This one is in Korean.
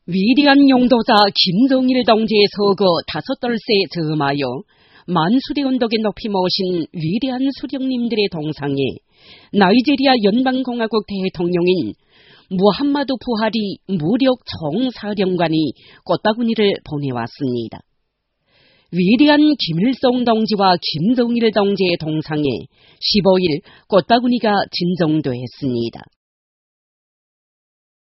위대한 용도자 김정일 동지의 서거 5달새 점하여 만수리 언덕에 높이 모신 위대한 수령님들의 동상에 나이지리아 연방공화국 대통령인 무함마드 부하리 무력 총사령관이 꽃바구니를 보내왔습니다. 위대한 김일성 동지와 김정일 동지의 동상에 15일 꽃바구니가 진정됐습니다.